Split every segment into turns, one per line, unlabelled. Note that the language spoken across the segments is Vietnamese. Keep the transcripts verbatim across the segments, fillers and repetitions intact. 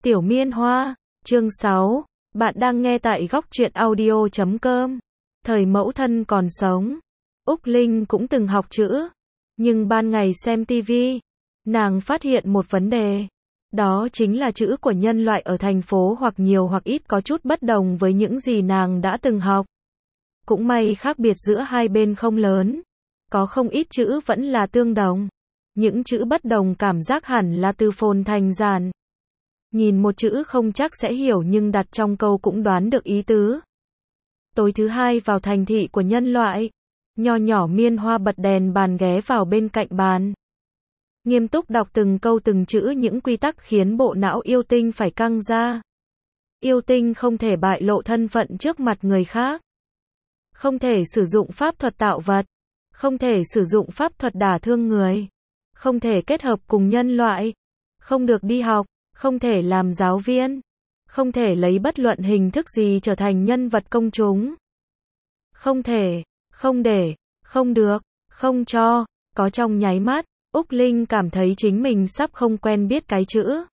Tiểu Miên Hoa, chương sáu, bạn đang nghe tại góc truyện audio chấm com. Thời mẫu thân còn sống, Úc Linh cũng từng học chữ, nhưng ban ngày xem tivi, nàng phát hiện một vấn đề. Đó chính là chữ của nhân loại ở thành phố hoặc nhiều hoặc ít có chút bất đồng với những gì nàng đã từng học. Cũng may khác biệt giữa hai bên không lớn, có không ít chữ vẫn là tương đồng. Những chữ bất đồng cảm giác hẳn là từ phồn thành giản. Nhìn một chữ không chắc sẽ hiểu nhưng đặt trong câu cũng đoán được ý tứ. Tối thứ hai vào thành thị của nhân loại, nho nhỏ Miên Hoa bật đèn bàn ghé vào bên cạnh bàn. Nghiêm túc đọc từng câu từng chữ những quy tắc khiến bộ não yêu tinh phải căng ra. Yêu tinh không thể bại lộ thân phận trước mặt người khác. Không thể sử dụng pháp thuật tạo vật. Không thể sử dụng pháp thuật đả thương người. Không thể kết hợp cùng nhân loại. Không được đi học. Không thể làm giáo viên. Không thể lấy bất luận hình thức gì trở thành nhân vật công chúng. Không thể, không để, không được, không cho. Có trong nháy mắt, Úc Linh cảm thấy chính mình sắp không quen biết cái chữ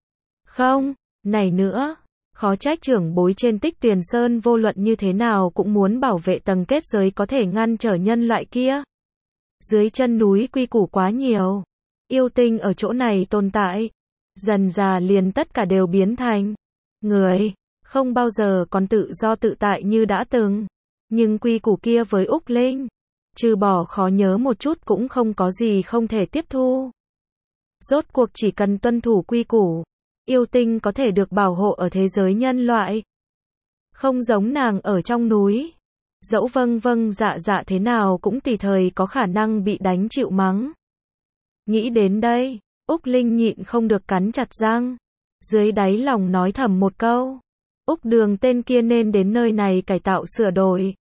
không này nữa. Khó trách trưởng bối trên Tích Tuyền Sơn vô luận như thế nào cũng muốn bảo vệ tầng kết giới có thể ngăn trở nhân loại kia. Dưới chân núi quy củ quá nhiều. Yêu tinh ở chỗ này tồn tại. Dần dà liền tất cả đều biến thành người, không bao giờ còn tự do tự tại như đã từng. Nhưng quy củ kia với Úc Linh, trừ bỏ khó nhớ một chút cũng không có gì không thể tiếp thu. Rốt cuộc chỉ cần tuân thủ quy củ, yêu tinh có thể được bảo hộ ở thế giới nhân loại. Không giống nàng ở trong núi. Dẫu vâng vâng dạ dạ thế nào cũng tùy thời có khả năng bị đánh chịu mắng. Nghĩ đến đây, Úc Linh nhịn không được cắn chặt răng. Dưới đáy lòng nói thầm một câu. Úc Đường tên kia nên đến nơi này cải tạo sửa đổi.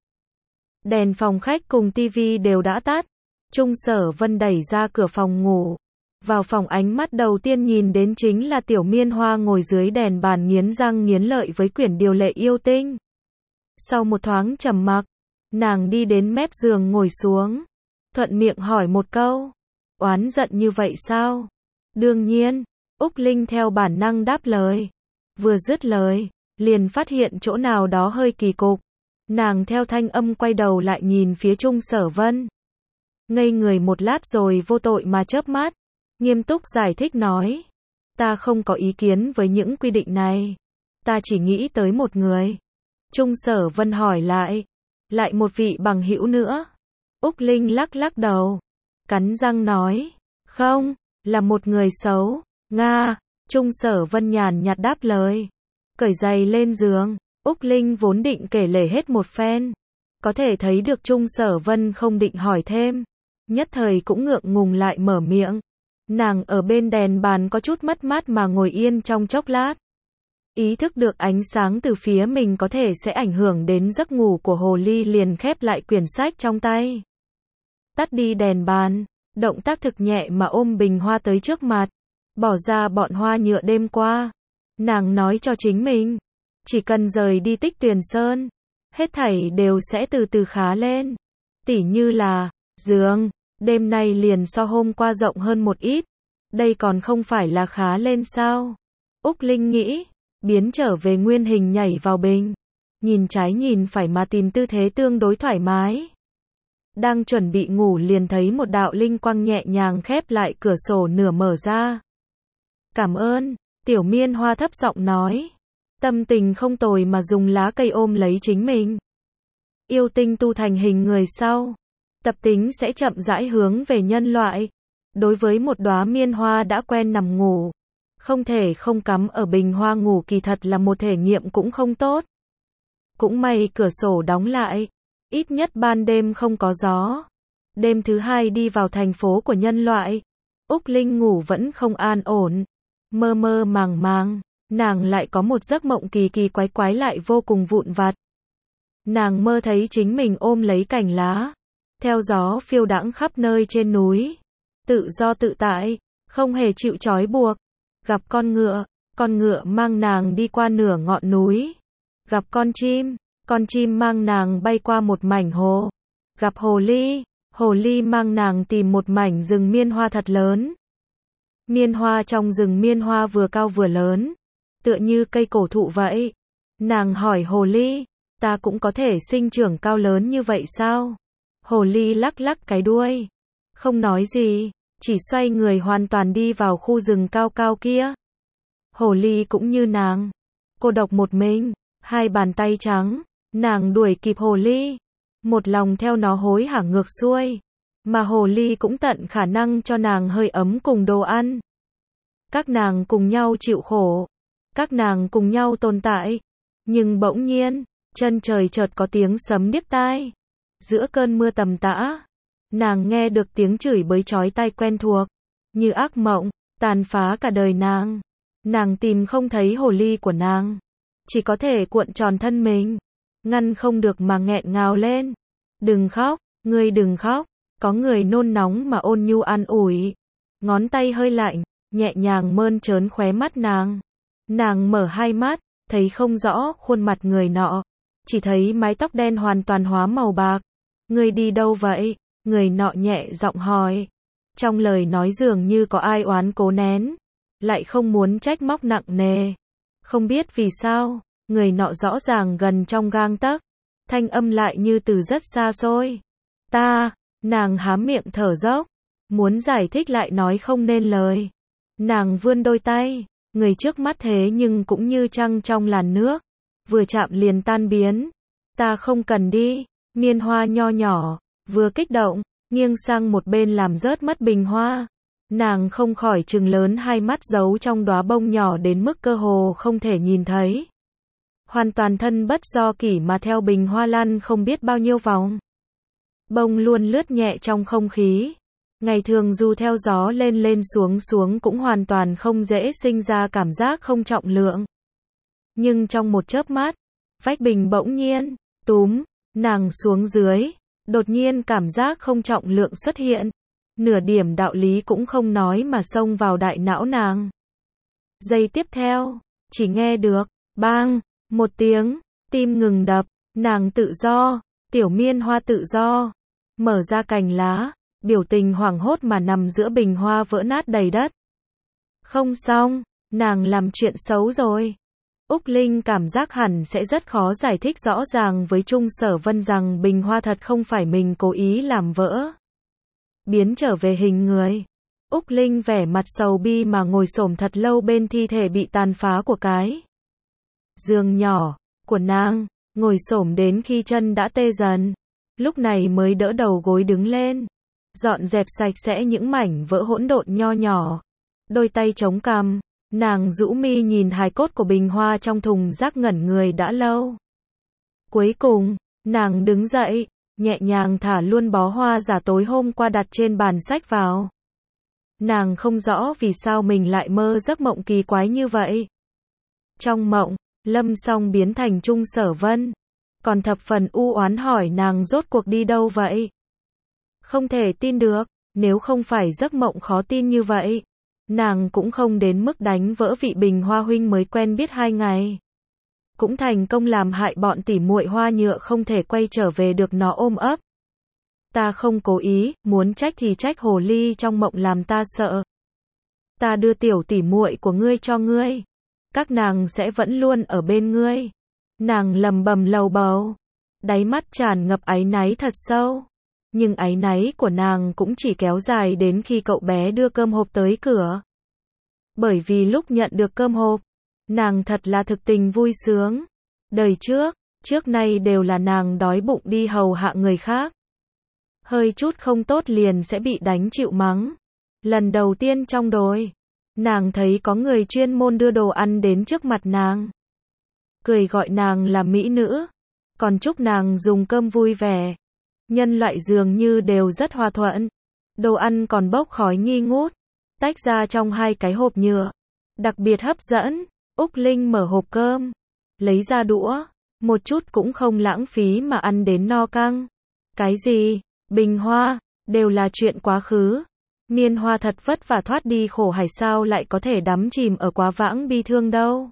Đèn phòng khách cùng tivi đều đã tắt. Trung Sở Vân đẩy ra cửa phòng ngủ. Vào phòng ánh mắt đầu tiên nhìn đến chính là Tiểu Miên Hoa ngồi dưới đèn bàn nghiến răng nghiến lợi với quyển điều lệ yêu tinh. Sau một thoáng trầm mặc, nàng đi đến mép giường ngồi xuống. Thuận miệng hỏi một câu. Oán giận như vậy sao? Đương nhiên, Úc Linh theo bản năng đáp lời. Vừa dứt lời, liền phát hiện chỗ nào đó hơi kỳ cục. Nàng theo thanh âm quay đầu lại nhìn phía Trung Sở Vân. Ngây người một lát rồi vô tội mà chớp mắt. Nghiêm túc giải thích nói. Ta không có ý kiến với những quy định này. Ta chỉ nghĩ tới một người. Trung Sở Vân hỏi lại. Lại một vị bằng hữu nữa. Úc Linh lắc lắc đầu. Cắn răng nói. Không, là một người xấu. Nga. Trung Sở Vân nhàn nhạt đáp lời. Cởi giày lên giường. Úc Linh vốn định kể lể hết một phen. Có thể thấy được Trung Sở Vân không định hỏi thêm. Nhất thời cũng ngượng ngùng lại mở miệng. Nàng ở bên đèn bàn có chút mất mát mà ngồi yên trong chốc lát. Ý thức được ánh sáng từ phía mình có thể sẽ ảnh hưởng đến giấc ngủ của hồ ly liền khép lại quyển sách trong tay. Tắt đi đèn bàn, động tác thực nhẹ mà ôm bình hoa tới trước mặt. Bỏ ra bọn hoa nhựa đêm qua. Nàng nói cho chính mình. Chỉ cần rời đi Tích Tuyền Sơn, hết thảy đều sẽ từ từ khá lên. Tỉ như là, giường, đêm nay liền so hôm qua rộng hơn một ít. Đây còn không phải là khá lên sao? Úc Linh nghĩ, biến trở về nguyên hình nhảy vào bình. Nhìn trái nhìn phải mà tìm tư thế tương đối thoải mái. Đang chuẩn bị ngủ liền thấy một đạo linh quang nhẹ nhàng khép lại cửa sổ nửa mở ra. Cảm ơn, Tiểu Miên Hoa thấp giọng nói. Tâm tình không tồi mà dùng lá cây ôm lấy chính mình. Yêu tinh tu thành hình người sau. Tập tính sẽ chậm rãi hướng về nhân loại. Đối với một đóa miên hoa đã quen nằm ngủ. Không thể không cắm ở bình hoa ngủ kỳ thật là một thể nghiệm cũng không tốt. Cũng may cửa sổ đóng lại. Ít nhất ban đêm không có gió. Đêm thứ hai đi vào thành phố của nhân loại. Úc Linh ngủ vẫn không an ổn. Mơ mơ màng màng. Nàng lại có một giấc mộng kỳ kỳ quái quái lại vô cùng vụn vặt. Nàng mơ thấy chính mình ôm lấy cành lá. Theo gió phiêu đãng khắp nơi trên núi. Tự do tự tại. Không hề chịu trói buộc. Gặp con ngựa. Con ngựa mang nàng đi qua nửa ngọn núi. Gặp con chim. Con chim mang nàng bay qua một mảnh hồ. Gặp hồ ly. Hồ ly mang nàng tìm một mảnh rừng miên hoa thật lớn. Miên hoa trong rừng miên hoa vừa cao vừa lớn. tựa như cây cổ thụ vậy. Nàng hỏi hồ ly, ta cũng có thể sinh trưởng cao lớn như vậy sao? Hồ ly lắc lắc cái đuôi, không nói gì, chỉ xoay người hoàn toàn đi vào khu rừng cao cao kia. Hồ ly cũng như nàng, cô độc một mình, hai bàn tay trắng, nàng đuổi kịp hồ ly, một lòng theo nó hối hả ngược xuôi, mà hồ ly cũng tận khả năng cho nàng hơi ấm cùng đồ ăn. Các nàng cùng nhau chịu khổ, các nàng cùng nhau tồn tại, nhưng bỗng nhiên, chân trời chợt có tiếng sấm điếc tai. Giữa cơn mưa tầm tã, nàng nghe được tiếng chửi bới chói tai quen thuộc, như ác mộng, tàn phá cả đời nàng. Nàng tìm không thấy hồ ly của nàng, chỉ có thể cuộn tròn thân mình, ngăn không được mà nghẹn ngào lên. Đừng khóc, ngươi đừng khóc, có người nôn nóng mà ôn nhu an ủi. Ngón tay hơi lạnh, nhẹ nhàng mơn trớn khóe mắt nàng. Nàng mở hai mắt, thấy không rõ khuôn mặt người nọ, chỉ thấy mái tóc đen hoàn toàn hóa màu bạc. Ngươi đi đâu vậy? Người nọ nhẹ giọng hỏi. Trong lời nói dường như có ai oán cố nén, lại không muốn trách móc nặng nề. Không biết vì sao, người nọ rõ ràng gần trong gang tấc, thanh âm lại như từ rất xa xôi. Ta, nàng há miệng thở dốc, muốn giải thích lại nói không nên lời. Nàng vươn đôi tay, người trước mắt thế nhưng cũng như trăng trong làn nước, vừa chạm liền tan biến. Ta không cần đi. Niên Hoa nho nhỏ, vừa kích động, nghiêng sang một bên làm rớt mất bình hoa. Nàng không khỏi trừng lớn hai mắt giấu trong đóa bông nhỏ đến mức cơ hồ không thể nhìn thấy. Hoàn toàn thân bất do kỷ mà theo bình hoa lăn không biết bao nhiêu vòng. Bông luôn lướt nhẹ trong không khí. Ngày thường dù theo gió lên lên xuống xuống cũng hoàn toàn không dễ sinh ra cảm giác không trọng lượng. Nhưng trong một chớp mắt, vách bình bỗng nhiên, túm, nàng xuống dưới, đột nhiên cảm giác không trọng lượng xuất hiện. Nửa điểm đạo lý cũng không nói mà xông vào đại não nàng. Giây tiếp theo, chỉ nghe được, bang, một tiếng, tim ngừng đập, nàng tự do, tiểu miên hoa tự do, mở ra cành lá, biểu tình hoảng hốt mà nằm giữa bình hoa vỡ nát đầy đất. Không xong, nàng làm chuyện xấu rồi. Úc Linh cảm giác hẳn sẽ rất khó giải thích rõ ràng với Trung Sở Vân rằng bình hoa thật không phải mình cố ý làm vỡ. Biến trở về hình người. Úc Linh vẻ mặt sầu bi mà ngồi xổm thật lâu bên thi thể bị tàn phá của cái giường nhỏ của nàng, ngồi xổm đến khi chân đã tê dần, lúc này mới đỡ đầu gối đứng lên, dọn dẹp sạch sẽ những mảnh vỡ hỗn độn nho nhỏ, đôi tay chống cằm, nàng rũ mi nhìn hài cốt của bình hoa trong thùng rác ngẩn người đã lâu. Cuối cùng, nàng đứng dậy, nhẹ nhàng thả luôn bó hoa giả tối hôm qua đặt trên bàn sách vào. Nàng không rõ vì sao mình lại mơ giấc mộng kỳ quái như vậy. Trong mộng, Lâm Song biến thành Trung Sở Vân, còn thập phần u oán hỏi nàng rốt cuộc đi đâu vậy. Không thể tin được, nếu không phải giấc mộng khó tin như vậy, nàng cũng không đến mức đánh vỡ vị bình hoa huynh mới quen biết hai ngày. Cũng thành công làm hại bọn tỉ muội hoa nhựa không thể quay trở về được nó ôm ấp. Ta không cố ý, muốn trách thì trách hồ ly trong mộng làm ta sợ. Ta đưa tiểu tỉ muội của ngươi cho ngươi, các nàng sẽ vẫn luôn ở bên ngươi. Nàng lầm bầm lầu bầu, đáy mắt tràn ngập áy náy thật sâu. Nhưng áy náy của nàng cũng chỉ kéo dài đến khi cậu bé đưa cơm hộp tới cửa. Bởi vì lúc nhận được cơm hộp, nàng thật là thực tình vui sướng. Đời trước, trước nay đều là nàng đói bụng đi hầu hạ người khác. Hơi chút không tốt liền sẽ bị đánh chịu mắng. Lần đầu tiên trong đời, nàng thấy có người chuyên môn đưa đồ ăn đến trước mặt nàng. Cười gọi nàng là mỹ nữ, còn chúc nàng dùng cơm vui vẻ. Nhân loại dường như đều rất hòa thuận. Đồ ăn còn bốc khói nghi ngút, tách ra trong hai cái hộp nhựa. Đặc biệt hấp dẫn, Úc Linh mở hộp cơm, lấy ra đũa, một chút cũng không lãng phí mà ăn đến no căng. Cái gì? Bình hoa, đều là chuyện quá khứ. Miên Hoa thật vất vả thoát đi khổ hải sao lại có thể đắm chìm ở quá vãng bi thương đâu.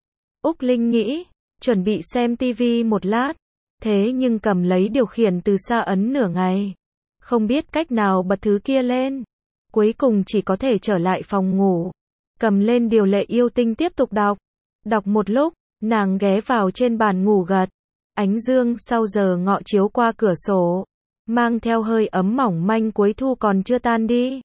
Úc Linh nghĩ, chuẩn bị xem tivi một lát, thế nhưng cầm lấy điều khiển từ xa ấn nửa ngày. Không biết cách nào bật thứ kia lên. Cuối cùng chỉ có thể trở lại phòng ngủ, cầm lên điều lệ yêu tinh tiếp tục đọc. Đọc một lúc, nàng ghé vào trên bàn ngủ gật. Ánh dương sau giờ ngọ chiếu qua cửa sổ, mang theo hơi ấm mỏng manh cuối thu còn chưa tan đi.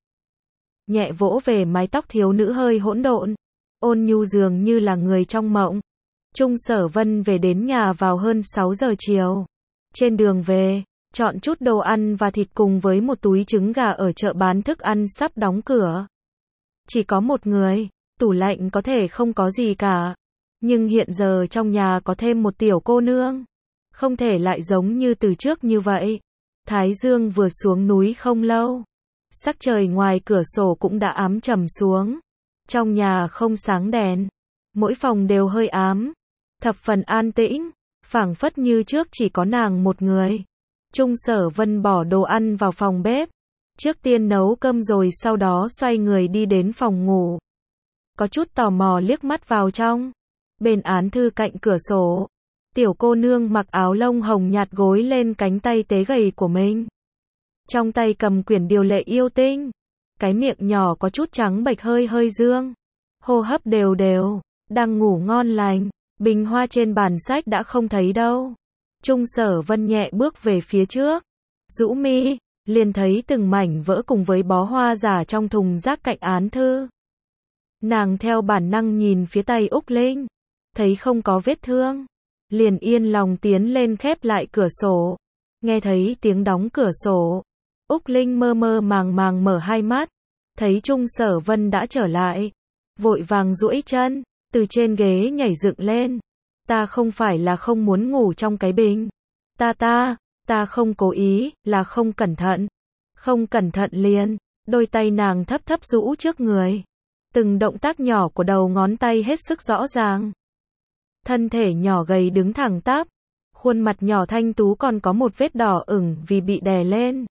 Nhẹ vỗ về mái tóc thiếu nữ hơi hỗn độn, ôn nhu dường như là người trong mộng. Trung Sở Vân về đến nhà vào hơn sáu giờ chiều. Trên đường về, chọn chút đồ ăn và thịt cùng với một túi trứng gà ở chợ bán thức ăn sắp đóng cửa. Chỉ có một người, tủ lạnh có thể không có gì cả. Nhưng hiện giờ trong nhà có thêm một tiểu cô nương. Không thể lại giống như từ trước như vậy. Thái dương vừa xuống núi không lâu. Sắc trời ngoài cửa sổ cũng đã ám trầm xuống. Trong nhà không sáng đèn. Mỗi phòng đều hơi ám. Thập phần an tĩnh. Phảng phất như trước chỉ có nàng một người. Trung Sở Vân bỏ đồ ăn vào phòng bếp. Trước tiên nấu cơm rồi sau đó xoay người đi đến phòng ngủ. Có chút tò mò liếc mắt vào trong. Bên án thư cạnh cửa sổ. Tiểu cô nương mặc áo lông hồng nhạt gối lên cánh tay tế gầy của mình. Trong tay cầm quyển điều lệ yêu tinh. Cái miệng nhỏ có chút trắng bệch hơi hơi dương. Hô hấp đều đều. Đang ngủ ngon lành. Bình hoa trên bàn sách đã không thấy đâu. Trung Sở Vân nhẹ bước về phía trước. Rũ mi, liền thấy từng mảnh vỡ cùng với bó hoa giả trong thùng rác cạnh án thư. Nàng theo bản năng nhìn phía tay Úc Linh. Thấy không có vết thương. Liền yên lòng tiến lên khép lại cửa sổ. Nghe thấy tiếng đóng cửa sổ. Úc Linh mơ mơ màng màng mở hai mắt. Thấy Trung Sở Vân đã trở lại. Vội vàng duỗi chân. Từ trên ghế nhảy dựng lên. Ta không phải là không muốn ngủ trong cái bình. Ta ta, ta không cố ý, là không cẩn thận. Không cẩn thận liền. Đôi tay nàng thấp thấp rũ trước người. Từng động tác nhỏ của đầu ngón tay hết sức rõ ràng. Thân thể nhỏ gầy đứng thẳng tắp. Khuôn mặt nhỏ thanh tú còn có một vết đỏ ửng vì bị đè lên.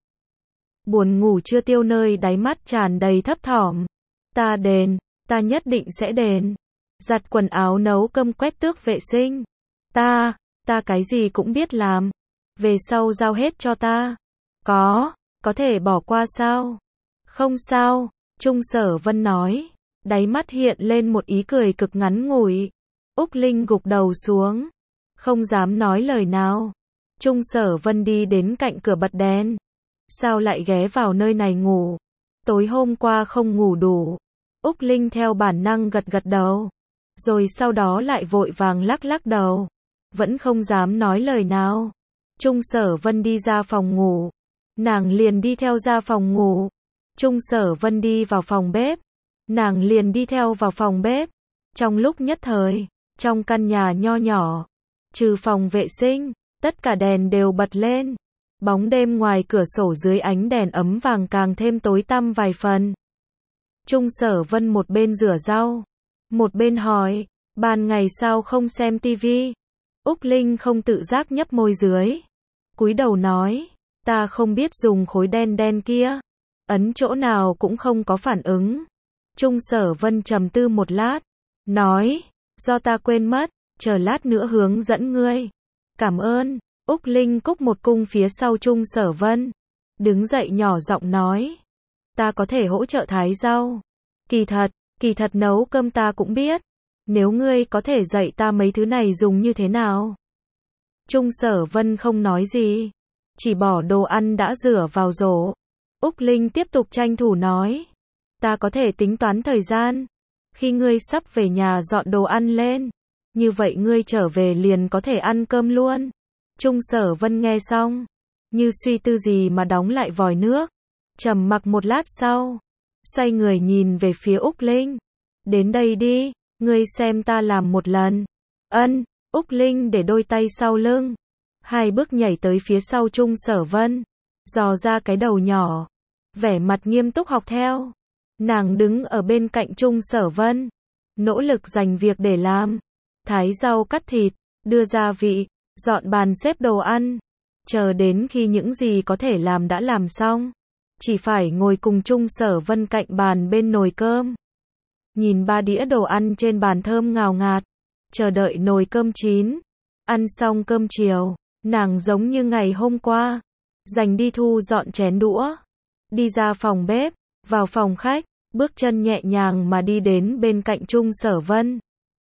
Buồn ngủ chưa tiêu nơi đáy mắt tràn đầy thấp thỏm. Ta đền, ta nhất định sẽ đền. Giặt quần áo nấu cơm quét tước vệ sinh. Ta, ta cái gì cũng biết làm. Về sau giao hết cho ta. Có, có thể bỏ qua sao? Không sao, Trung Sở Vân nói. Đáy mắt hiện lên một ý cười cực ngắn ngủi. Úc Linh gục đầu xuống. Không dám nói lời nào. Trung Sở Vân đi đến cạnh cửa bật đèn. Sao lại ghé vào nơi này ngủ? Tối hôm qua không ngủ đủ. Úc Linh theo bản năng gật gật đầu. Rồi sau đó lại vội vàng lắc lắc đầu. Vẫn không dám nói lời nào. Trung Sở Vân đi ra phòng ngủ. Nàng liền đi theo ra phòng ngủ. Trung Sở Vân đi vào phòng bếp. Nàng liền đi theo vào phòng bếp. Trong lúc nhất thời, trong căn nhà nho nhỏ, trừ phòng vệ sinh, tất cả đèn đều bật lên. Bóng đêm ngoài cửa sổ dưới ánh đèn ấm vàng càng thêm tối tăm vài phần. Trung Sở Vân một bên rửa rau, một bên hỏi, ban ngày sao không xem tivi? Úc Linh không tự giác nhấp môi dưới. Cúi đầu nói, ta không biết dùng khối đen đen kia. Ấn chỗ nào cũng không có phản ứng. Trung Sở Vân trầm tư một lát. Nói, do ta quên mất, chờ lát nữa hướng dẫn ngươi. Cảm ơn. Úc Linh cúc một cung phía sau Trung Sở Vân. Đứng dậy nhỏ giọng nói. Ta có thể hỗ trợ thái rau. Kỳ thật, kỳ thật nấu cơm ta cũng biết. Nếu ngươi có thể dạy ta mấy thứ này dùng như thế nào. Trung Sở Vân không nói gì. Chỉ bỏ đồ ăn đã rửa vào rổ. Úc Linh tiếp tục tranh thủ nói. Ta có thể tính toán thời gian. Khi ngươi sắp về nhà dọn đồ ăn lên. Như vậy ngươi trở về liền có thể ăn cơm luôn. Trung Sở Vân nghe xong. Như suy tư gì mà đóng lại vòi nước. Trầm mặc một lát sau. Xoay người nhìn về phía Úc Linh. Đến đây đi, ngươi xem ta làm một lần. Ân, Úc Linh để đôi tay sau lưng. Hai bước nhảy tới phía sau Trung Sở Vân. Dò ra cái đầu nhỏ. Vẻ mặt nghiêm túc học theo. Nàng đứng ở bên cạnh Trung Sở Vân. Nỗ lực dành việc để làm. Thái rau cắt thịt, đưa gia vị, dọn bàn xếp đồ ăn. Chờ đến khi những gì có thể làm đã làm xong. Chỉ phải ngồi cùng Trung Sở Vân cạnh bàn bên nồi cơm. Nhìn ba đĩa đồ ăn trên bàn thơm ngào ngạt. Chờ đợi nồi cơm chín. Ăn xong cơm chiều, nàng giống như ngày hôm qua. Dành đi thu dọn chén đũa. Đi ra phòng bếp, vào phòng khách, bước chân nhẹ nhàng mà đi đến bên cạnh Trung Sở Vân.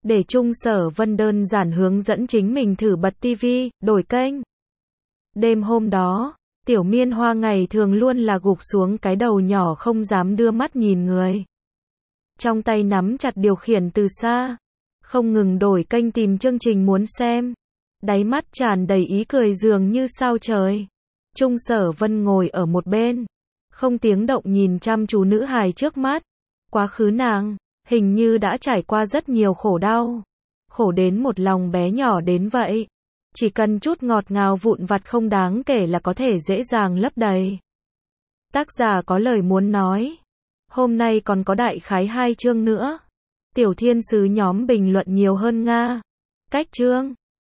Để Trung Sở Vân đơn giản hướng dẫn chính mình thử bật tivi, đổi kênh. Đêm hôm đó, Tiểu Miên Hoa ngày thường luôn là gục xuống cái đầu nhỏ không dám đưa mắt nhìn người. Trong tay nắm chặt điều khiển từ xa, không ngừng đổi kênh tìm chương trình muốn xem. Đáy mắt tràn đầy ý cười dường như sao trời. Trung Sở Vân ngồi ở một bên, không tiếng động nhìn chăm chú nữ hài trước mắt. Quá khứ nàng, hình như đã trải qua rất nhiều khổ đau. Khổ đến một lòng bé nhỏ đến vậy. Chỉ cần chút ngọt ngào vụn vặt không đáng kể là có thể dễ dàng lấp đầy. Tác giả có lời muốn nói. Hôm nay còn có đại khái hai chương nữa. Tiểu thiên sứ nhóm bình luận nhiều hơn Nga. Cách chương